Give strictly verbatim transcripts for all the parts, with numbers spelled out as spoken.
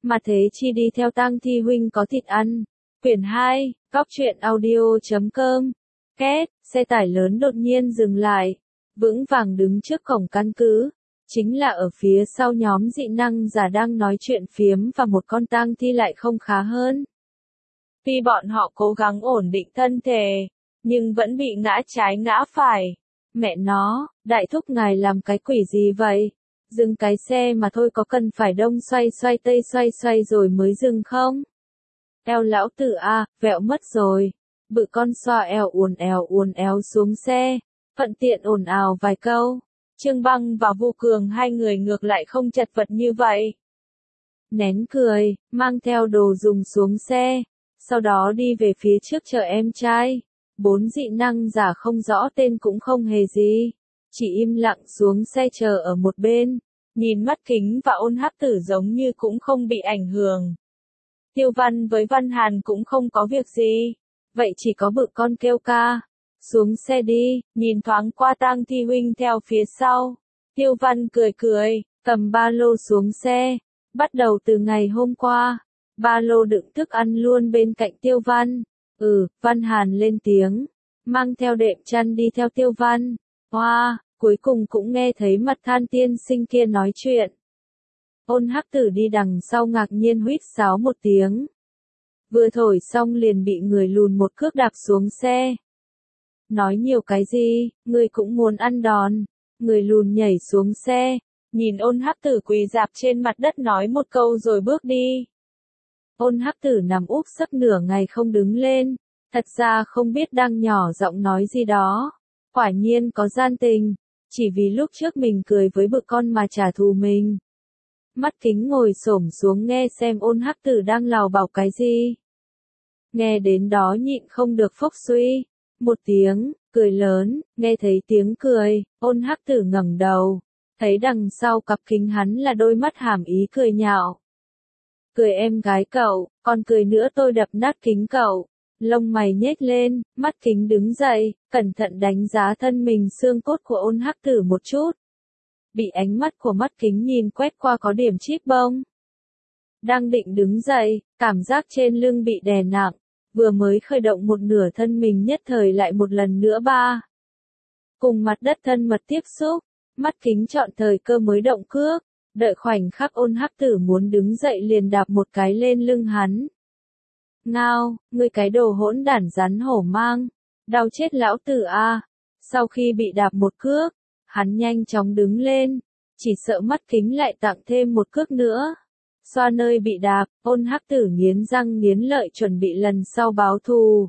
mà thế chi đi theo tang thi huynh có thịt ăn. Quyển hai, Góc truyện audio chấm com. Két, xe tải lớn đột nhiên dừng lại, vững vàng đứng trước cổng căn cứ. Chính là ở phía sau nhóm dị năng giả đang nói chuyện phiếm và một con tang thi lại không khá hơn. Tuy bọn họ cố gắng ổn định thân thể, nhưng vẫn bị ngã trái ngã phải. Mẹ nó, đại thúc ngài làm cái quỷ gì vậy? Dừng cái xe mà thôi, có cần phải đông xoay xoay tây xoay xoay rồi mới dừng không? Eo lão tử a, vẹo mất rồi. Bự con xoa eo uốn éo uốn éo xuống xe, thuận tiện ồn ào vài câu. Trương Băng và Vu Cường hai người ngược lại không chật vật như vậy. Nén cười, mang theo đồ dùng xuống xe, sau đó đi về phía trước chờ em trai. Bốn dị năng giả không rõ tên cũng không hề gì, chỉ im lặng xuống xe chờ ở một bên, nhìn Mắt Kính và Ôn Hắc Tử giống như cũng không bị ảnh hưởng. Tiêu Văn với Văn Hàn cũng không có việc gì, vậy chỉ có Bự con kêu ca. Xuống xe đi, nhìn thoáng qua tang thi huynh theo phía sau. Tiêu Văn cười cười, cầm ba lô xuống xe. Bắt đầu từ ngày hôm qua, ba lô đựng thức ăn luôn bên cạnh Tiêu Văn. Ừ, Văn Hàn lên tiếng, mang theo đệm chăn đi theo Tiêu Văn. Hoa, wow, cuối cùng cũng nghe thấy Mật Than tiên sinh kia nói chuyện. Ôn Hắc Tử đi đằng sau ngạc nhiên huýt sáo một tiếng. Vừa thổi xong liền bị người lùn một cước đạp xuống xe. Nói nhiều cái gì, người cũng muốn ăn đòn. Người lùn nhảy xuống xe, nhìn Ôn Hắc Tử quỳ rạp trên mặt đất nói một câu rồi bước đi. Ôn Hắc Tử nằm úp sấp nửa ngày không đứng lên, thật ra không biết đang nhỏ giọng nói gì đó. Quả nhiên có gian tình, chỉ vì lúc trước mình cười với Bự con mà trả thù mình. Mắt Kính ngồi xổm xuống nghe xem Ôn Hắc Tử đang lào bảo cái gì. Nghe đến đó nhịn không được phốc suy. Một tiếng, cười lớn, nghe thấy tiếng cười, Ôn Hắc Tử ngẩng đầu, thấy đằng sau cặp kính hắn là đôi mắt hàm ý cười nhạo. Cười em gái cậu, còn cười nữa tôi đập nát kính cậu. Lông mày nhếch lên, Mắt Kính đứng dậy, cẩn thận đánh giá thân mình xương cốt của Ôn Hắc Tử một chút. Bị ánh mắt của Mắt Kính nhìn quét qua có điểm chip bông. Đang định đứng dậy, cảm giác trên lưng bị đè nặng. Vừa mới khởi động một nửa thân mình nhất thời lại một lần nữa ba. Cùng mặt đất thân mật tiếp xúc, Mắt Kính chọn thời cơ mới động cước, đợi khoảnh khắc Ôn Hắc Tử muốn đứng dậy liền đạp một cái lên lưng hắn. Ngao, ngươi cái đồ hỗn đản rắn hổ mang, đau chết lão tử a. Sau khi bị đạp một cước, hắn nhanh chóng đứng lên, chỉ sợ Mắt Kính lại tặng thêm một cước nữa. Xoa nơi bị đạp, Ôn Hắc Tử nghiến răng nghiến lợi chuẩn bị lần sau báo thù.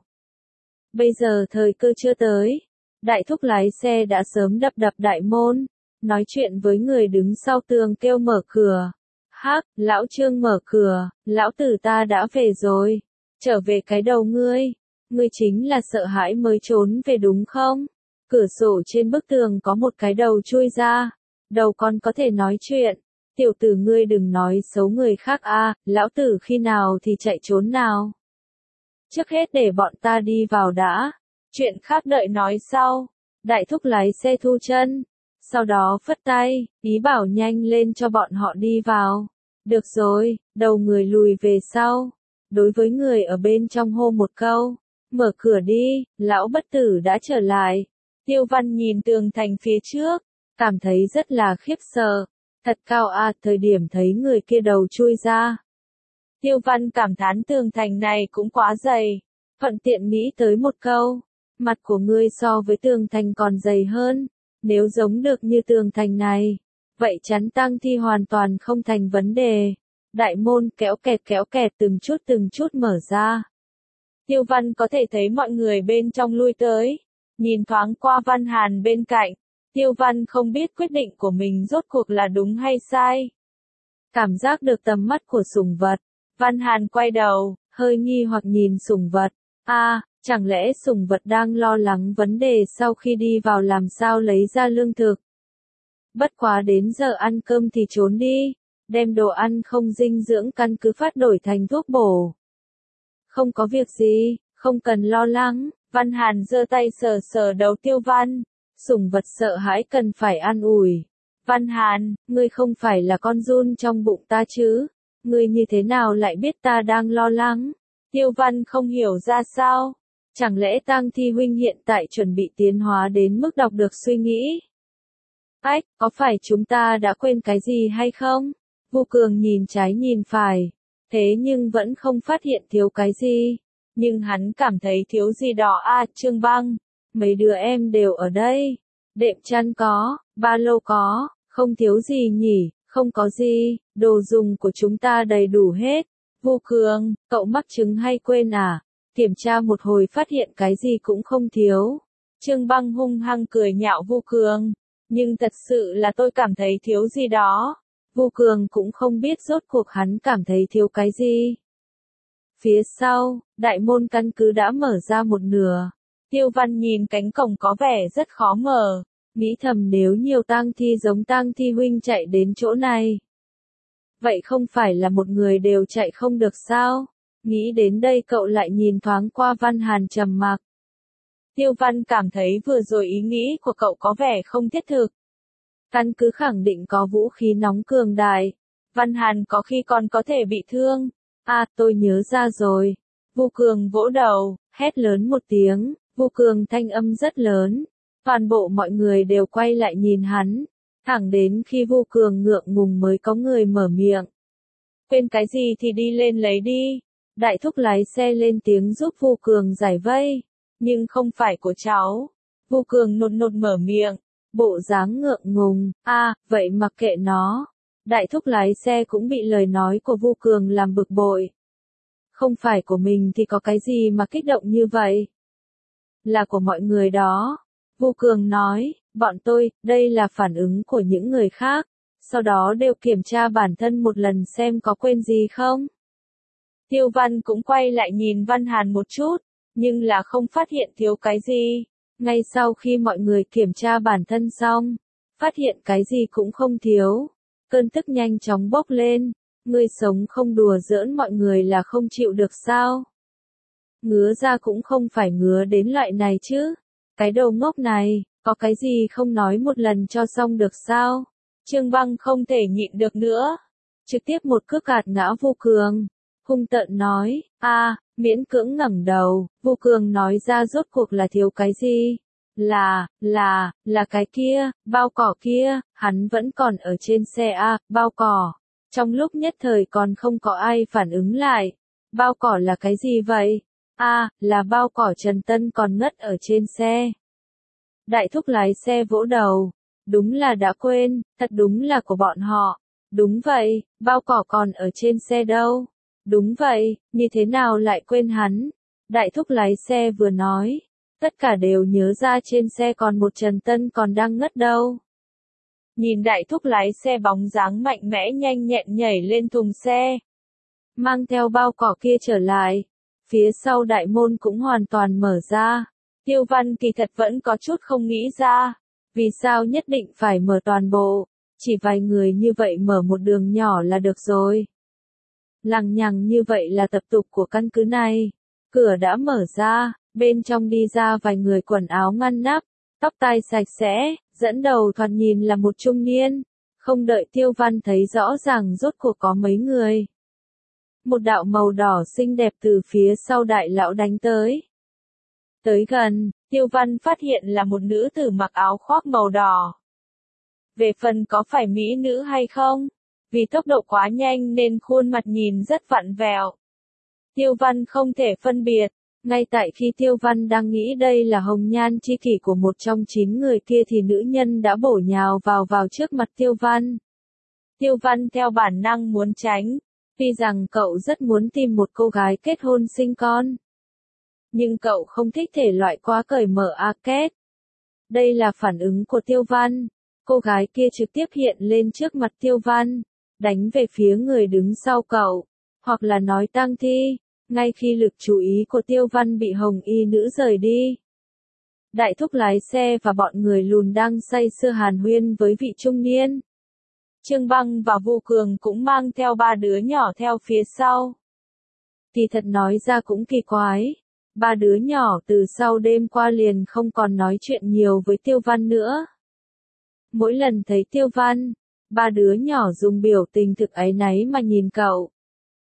Bây giờ thời cơ chưa tới, đại thúc lái xe đã sớm đập đập đại môn, nói chuyện với người đứng sau tường kêu mở cửa. Hắc, lão Trương mở cửa, lão tử ta đã về rồi. Trở về cái đầu ngươi, ngươi chính là sợ hãi mới trốn về đúng không? Cửa sổ trên bức tường có một cái đầu chui ra, đầu còn có thể nói chuyện. Tiểu tử ngươi đừng nói xấu người khác a, lão tử khi nào thì chạy trốn nào. Trước hết để bọn ta đi vào đã, chuyện khác đợi nói sau. Đại thúc lái xe thu chân, sau đó phất tay, ý bảo nhanh lên cho bọn họ đi vào. Được rồi, đầu người lùi về sau. Đối với người ở bên trong hô một câu, mở cửa đi, lão bất tử đã trở lại. Tiêu Văn nhìn tường thành phía trước, cảm thấy rất là khiếp sợ. Thật cao a, thời điểm thấy người kia đầu chui ra. Tiêu Văn cảm thán tường thành này cũng quá dày, thuận tiện nghĩ tới một câu, mặt của ngươi so với tường thành còn dày hơn, nếu giống được như tường thành này, vậy chắn tang thi hoàn toàn không thành vấn đề. Đại môn kéo kẹt kéo kẹt từng chút từng chút mở ra. Tiêu Văn có thể thấy mọi người bên trong lui tới, nhìn thoáng qua Văn Hàn bên cạnh. Tiêu Văn không biết quyết định của mình rốt cuộc là đúng hay sai. Cảm giác được tầm mắt của sủng vật, Văn Hàn quay đầu, hơi nghi hoặc nhìn sủng vật. A, à, chẳng lẽ sủng vật đang lo lắng vấn đề sau khi đi vào làm sao lấy ra lương thực? Bất quá đến giờ ăn cơm thì trốn đi, đem đồ ăn không dinh dưỡng căn cứ phát đổi thành thuốc bổ. Không có việc gì, không cần lo lắng. Văn Hàn giơ tay sờ sờ đầu Tiêu Văn. Sủng vật sợ hãi cần phải an ủi. Văn Hàn, ngươi không phải là con giun trong bụng ta chứ? ngươi như thế nào lại biết ta đang lo lắng? Tiêu Văn không hiểu ra sao. Chẳng lẽ Tang Thi huynh hiện tại chuẩn bị tiến hóa đến mức đọc được suy nghĩ? Ách, có phải chúng ta đã quên cái gì hay không? Vu Cường nhìn trái nhìn phải, thế nhưng vẫn không phát hiện thiếu cái gì. Nhưng hắn cảm thấy thiếu gì đó à, Trương Băng, mấy đứa em đều ở đây. Đệm chăn có, ba lô có, không thiếu gì nhỉ, không có gì, đồ dùng của chúng ta đầy đủ hết. Vu Cường, cậu mắc chứng hay quên à? Kiểm tra một hồi phát hiện cái gì cũng không thiếu. Trương Băng hung hăng cười nhạo Vu Cường, nhưng thật sự là tôi cảm thấy thiếu gì đó. Vu Cường cũng không biết rốt cuộc hắn cảm thấy thiếu cái gì. Phía sau, đại môn căn cứ đã mở ra một nửa. Tiêu Văn nhìn cánh cổng có vẻ rất khó mở, nghĩ thầm nếu nhiều tang thi giống Tang Thi huynh chạy đến chỗ này. Vậy không phải là một người đều chạy không được sao? Nghĩ đến đây cậu lại nhìn thoáng qua Văn Hàn trầm mặc. Tiêu Văn cảm thấy vừa rồi ý nghĩ của cậu có vẻ không thiết thực. Căn cứ khẳng định có vũ khí nóng cường đại. Văn Hàn có khi còn có thể bị thương. À, tôi nhớ ra rồi. Vu Cường vỗ đầu, hét lớn một tiếng. Vu Cường thanh âm rất lớn. Toàn bộ mọi người đều quay lại nhìn hắn. Thẳng đến khi Vu Cường ngượng ngùng mới có người mở miệng. Quên cái gì thì đi lên lấy đi. Đại thúc lái xe lên tiếng giúp Vu Cường giải vây. Nhưng không phải của cháu. Vu Cường nột nột mở miệng. Bộ dáng ngượng ngùng. À, vậy mặc kệ nó. Đại thúc lái xe cũng bị lời nói của Vu Cường làm bực bội. Không phải của mình thì có cái gì mà kích động như vậy? Là của mọi người đó. Vu Cường nói, bọn tôi, đây là phản ứng của những người khác. Sau đó đều kiểm tra bản thân một lần xem có quên gì không. Tiêu Văn cũng quay lại nhìn Văn Hàn một chút, nhưng là không phát hiện thiếu cái gì. Ngay sau khi mọi người kiểm tra bản thân xong, phát hiện cái gì cũng không thiếu. Cơn tức nhanh chóng bốc lên, ngươi sống không đùa giỡn mọi người là không chịu được sao? Ngứa ra cũng không phải ngứa đến loại này chứ. Cái đầu ngốc này, có cái gì không nói một lần cho xong được sao? Trương Băng không thể nhịn được nữa. Trực tiếp một cước gạt ngã Vu Cường. Hung tợn nói, a, miễn cưỡng ngẩng đầu. Vu Cường nói ra rốt cuộc là thiếu cái gì? Là, là, là cái kia, bao cỏ kia, hắn vẫn còn ở trên xe a, bao cỏ. Trong lúc nhất thời còn không có ai phản ứng lại. Bao cỏ là cái gì vậy? A, là bao cỏ Trần Tân còn ngất ở trên xe. Đại thúc lái xe vỗ đầu. Đúng là đã quên, thật đúng là của bọn họ. Đúng vậy, bao cỏ còn ở trên xe đâu. Đúng vậy, như thế nào lại quên hắn? Đại thúc lái xe vừa nói. Tất cả đều nhớ ra trên xe còn một Trần Tân còn đang ngất đâu. Nhìn đại thúc lái xe bóng dáng mạnh mẽ nhanh nhẹn nhảy lên thùng xe. Mang theo bao cỏ kia trở lại. Phía sau đại môn cũng hoàn toàn mở ra. Tiêu Văn kỳ thật vẫn có chút không nghĩ ra. Vì sao nhất định phải mở toàn bộ. Chỉ vài người như vậy mở một đường nhỏ là được rồi. Lằng nhằng như vậy là tập tục của căn cứ này. Cửa đã mở ra. Bên trong đi ra vài người quần áo ngăn nắp, tóc tai sạch sẽ, dẫn đầu thoạt nhìn là một trung niên. Không đợi Tiêu Văn thấy rõ ràng rốt cuộc có mấy người. Một đạo màu đỏ xinh đẹp từ phía sau đại lão đánh tới. Tới gần, Tiêu Văn phát hiện là một nữ tử mặc áo khoác màu đỏ. Về phần có phải mỹ nữ hay không? Vì tốc độ quá nhanh nên khuôn mặt nhìn rất vặn vẹo. Tiêu Văn không thể phân biệt. Ngay tại khi Tiêu Văn đang nghĩ đây là hồng nhan chi kỷ của một trong chín người kia thì nữ nhân đã bổ nhào vào vào trước mặt Tiêu Văn. Tiêu Văn theo bản năng muốn tránh, tuy rằng cậu rất muốn tìm một cô gái kết hôn sinh con. Nhưng cậu không thích thể loại quá cởi mở a kết. Đây là phản ứng của Tiêu Văn. Cô gái kia trực tiếp hiện lên trước mặt Tiêu Văn, đánh về phía người đứng sau cậu, hoặc là nói Tang Thi. Ngay khi lực chú ý của Tiêu Văn bị hồng y nữ rời đi. Đại thúc lái xe và bọn người lùn đang say sưa hàn huyên với vị trung niên. Trương Băng và Vu Cường cũng mang theo ba đứa nhỏ theo phía sau. Thì thật nói ra cũng kỳ quái. Ba đứa nhỏ từ sau đêm qua liền không còn nói chuyện nhiều với Tiêu Văn nữa. Mỗi lần thấy Tiêu Văn, ba đứa nhỏ dùng biểu tình thực áy náy mà nhìn cậu.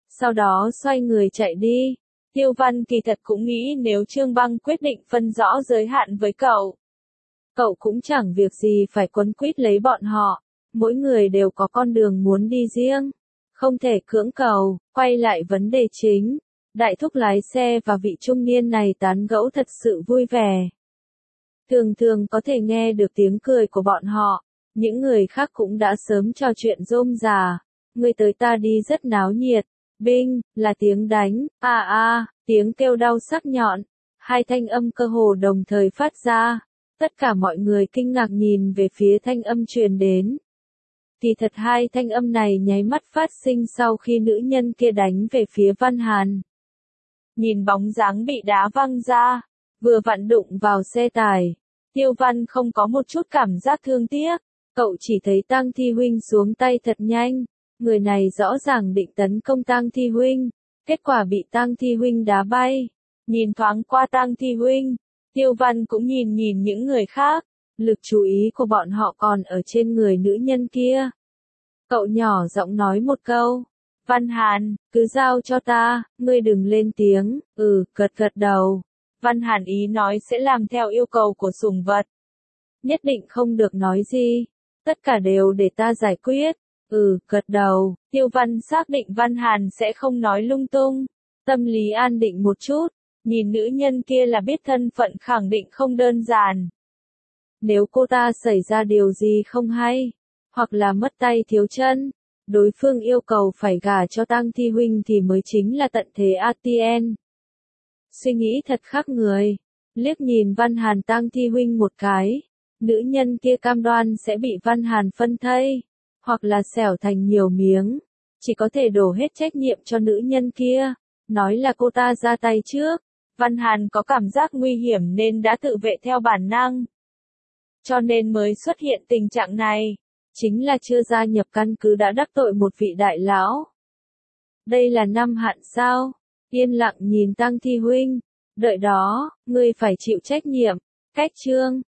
sau đó xoay người chạy đi. Tiêu Văn kỳ thật cũng nghĩ nếu Trương Băng quyết định phân rõ giới hạn với cậu. Cậu cũng chẳng việc gì phải quấn quýt lấy bọn họ, mỗi người đều có con đường muốn đi riêng, không thể cưỡng cầu. Quay lại vấn đề chính, đại thúc lái xe và vị trung niên này tán gẫu thật sự vui vẻ. Thường thường có thể nghe được tiếng cười của bọn họ, những người khác cũng đã sớm trò chuyện rôm rà, người tới ta đi rất náo nhiệt. Binh, là tiếng đánh, a a, tiếng kêu đau sắc nhọn, hai thanh âm cơ hồ đồng thời phát ra. Tất cả mọi người kinh ngạc nhìn về phía thanh âm truyền đến. Thì thật hai thanh âm này nháy mắt phát sinh sau khi nữ nhân kia đánh về phía Văn Hàn. Nhìn bóng dáng bị đá văng ra, vừa vặn đụng vào xe tải, Tiêu Văn không có một chút cảm giác thương tiếc, cậu chỉ thấy Tang Thi Huynh xuống tay thật nhanh, người này rõ ràng định tấn công Tang Thi Huynh, kết quả bị Tang Thi Huynh đá bay. Nhìn thoáng qua Tang Thi Huynh, Tiêu Văn cũng nhìn nhìn những người khác, lực chú ý của bọn họ còn ở trên người nữ nhân kia. Cậu nhỏ giọng nói một câu, Văn Hàn, cứ giao cho ta, ngươi đừng lên tiếng, ừ, gật gật đầu. Văn Hàn ý nói sẽ làm theo yêu cầu của sủng vật. Nhất định không được nói gì, tất cả đều để ta giải quyết, ừ, gật đầu. Tiêu Văn xác định Văn Hàn sẽ không nói lung tung, tâm lý an định một chút. Nhìn nữ nhân kia là biết thân phận khẳng định không đơn giản. Nếu cô ta xảy ra điều gì không hay, hoặc là mất tay thiếu chân, đối phương yêu cầu phải gả cho Tang Thi Huynh thì mới chính là tận thế a tê en. Suy nghĩ thật khác người, liếc nhìn Văn Hàn Tang Thi Huynh một cái, nữ nhân kia cam đoan sẽ bị Văn Hàn phân thây, hoặc là xẻo thành nhiều miếng, chỉ có thể đổ hết trách nhiệm cho nữ nhân kia, nói là cô ta ra tay trước. Văn Hàn có cảm giác nguy hiểm nên đã tự vệ theo bản năng. Cho nên mới xuất hiện tình trạng này. Chính là chưa gia nhập căn cứ đã đắc tội một vị đại lão. Đây là năm hạn sao? Yên lặng nhìn Tang Thi Huynh. Đợi đó, ngươi phải chịu trách nhiệm. Cách chương.